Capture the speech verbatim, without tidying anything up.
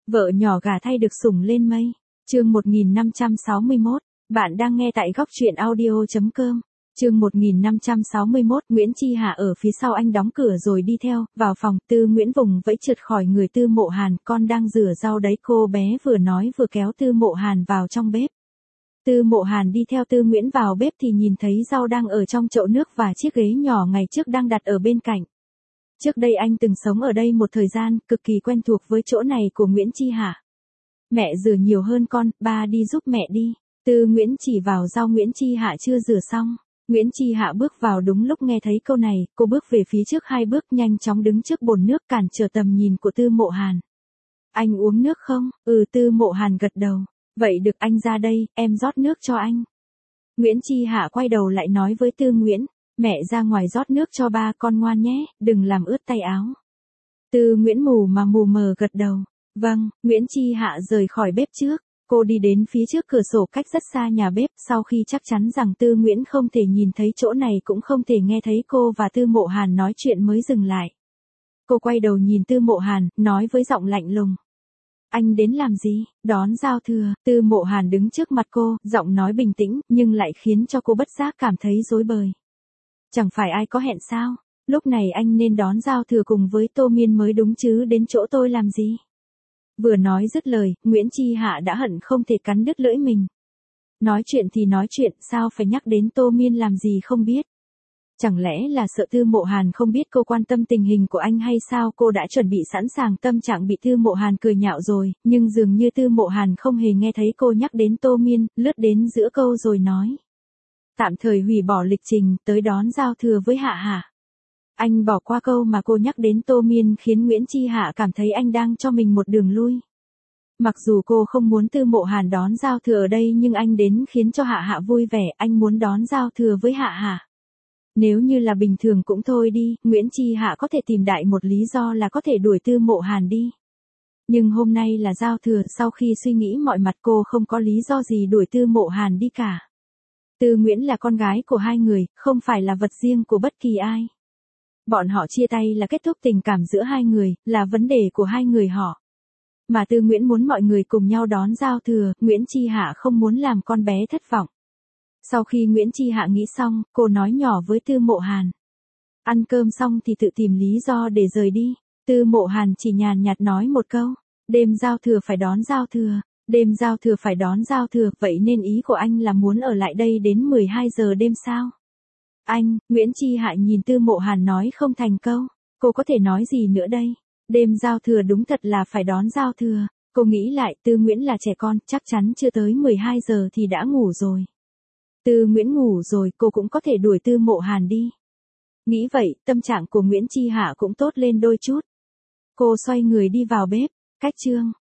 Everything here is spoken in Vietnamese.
Vợ nhỏ gả thay được sủng lên mây. Chương một nghìn năm trăm sáu mươi mốt. Bạn đang nghe tại góc truyện audio chấm com. Chương một nghìn năm trăm sáu mươi mốt. Nguyễn Chi Hạ ở phía sau anh đóng cửa rồi đi theo, vào phòng. Tư Nguyễn vùng vẫy trượt khỏi người Tư Mộ Hàn. Con đang rửa rau đấy, cô bé vừa nói vừa kéo Tư Mộ Hàn vào trong bếp. Tư Mộ Hàn đi theo Tư Nguyễn vào bếp thì nhìn thấy rau đang ở trong chậu nước và chiếc ghế nhỏ ngày trước đang đặt ở bên cạnh. Trước đây anh từng sống ở đây một thời gian, cực kỳ quen thuộc với chỗ này của Nguyễn Chi Hạ. Mẹ rửa nhiều hơn con, ba đi giúp mẹ đi. Tư Nguyễn chỉ vào rau Nguyễn Chi Hạ chưa rửa xong. Nguyễn Chi Hạ bước vào đúng lúc nghe thấy câu này, cô bước về phía trước hai bước nhanh chóng đứng trước bồn nước cản trở tầm nhìn của Tư Mộ Hàn. Anh uống nước không? Ừ, Tư Mộ Hàn gật đầu. Vậy được, anh ra đây, em rót nước cho anh. Nguyễn Chi Hạ quay đầu lại nói với Tư Nguyễn, mẹ ra ngoài rót nước cho ba, con ngoan nhé, đừng làm ướt tay áo. Tư Nguyễn mù mà mù mờ gật đầu. Vâng, Nguyễn Chi Hạ rời khỏi bếp trước. Cô đi đến phía trước cửa sổ cách rất xa nhà bếp, sau khi chắc chắn rằng Tư Nguyễn không thể nhìn thấy chỗ này cũng không thể nghe thấy cô và Tư Mộ Hàn nói chuyện mới dừng lại. Cô quay đầu nhìn Tư Mộ Hàn, nói với giọng lạnh lùng. Anh đến làm gì? Đón giao thừa. Tư Mộ Hàn đứng trước mặt cô, giọng nói bình tĩnh, nhưng lại khiến cho cô bất giác cảm thấy rối bời. Chẳng phải ai có hẹn sao? Lúc này anh nên đón giao thừa cùng với Tô Miên mới đúng chứ, đến chỗ tôi làm gì? Vừa nói dứt lời, Nguyễn Chi Hạ đã hận không thể cắn đứt lưỡi mình. Nói chuyện thì nói chuyện, sao phải nhắc đến Tô Miên làm gì không biết? Chẳng lẽ là sợ Tư Mộ Hàn không biết cô quan tâm tình hình của anh hay sao? Cô đã chuẩn bị sẵn sàng tâm trạng bị Tư Mộ Hàn cười nhạo rồi, nhưng dường như Tư Mộ Hàn không hề nghe thấy cô nhắc đến Tô Miên, lướt đến giữa câu rồi nói. Tạm thời hủy bỏ lịch trình, tới đón giao thừa với Hạ Hạ. Anh bỏ qua câu mà cô nhắc đến Tô Miên khiến Nguyễn Chi Hạ cảm thấy anh đang cho mình một đường lui. Mặc dù cô không muốn Tư Mộ Hàn đón giao thừa ở đây nhưng anh đến khiến cho Hạ Hạ vui vẻ, anh muốn đón giao thừa với Hạ Hạ. Nếu như là bình thường cũng thôi đi, Nguyễn Chi Hạ có thể tìm đại một lý do là có thể đuổi Tư Mộ Hàn đi. Nhưng hôm nay là giao thừa, sau khi suy nghĩ mọi mặt cô không có lý do gì đuổi Tư Mộ Hàn đi cả. Tư Nguyễn là con gái của hai người, không phải là vật riêng của bất kỳ ai. Bọn họ chia tay là kết thúc tình cảm giữa hai người, là vấn đề của hai người họ. Mà Tư Nguyễn muốn mọi người cùng nhau đón giao thừa, Nguyễn Chi Hạ không muốn làm con bé thất vọng. Sau khi Nguyễn Chi Hạ nghĩ xong, cô nói nhỏ với Tư Mộ Hàn. Ăn cơm xong thì tự tìm lý do để rời đi. Tư Mộ Hàn chỉ nhàn nhạt nói một câu. Đêm giao thừa phải đón giao thừa. Đêm giao thừa phải đón giao thừa, vậy nên ý của anh là muốn ở lại đây đến mười hai giờ đêm sao? Anh, Nguyễn Chi Hạ nhìn Tư Mộ Hàn nói không thành câu. Cô có thể nói gì nữa đây? Đêm giao thừa đúng thật là phải đón giao thừa. Cô nghĩ lại, Tư Nguyễn là trẻ con, chắc chắn chưa tới mười hai giờ thì đã ngủ rồi. Tư Nguyễn ngủ rồi, cô cũng có thể đuổi Tư Mộ Hàn đi. Nghĩ vậy, tâm trạng của Nguyễn Chi Hạ cũng tốt lên đôi chút. Cô xoay người đi vào bếp. Cách chương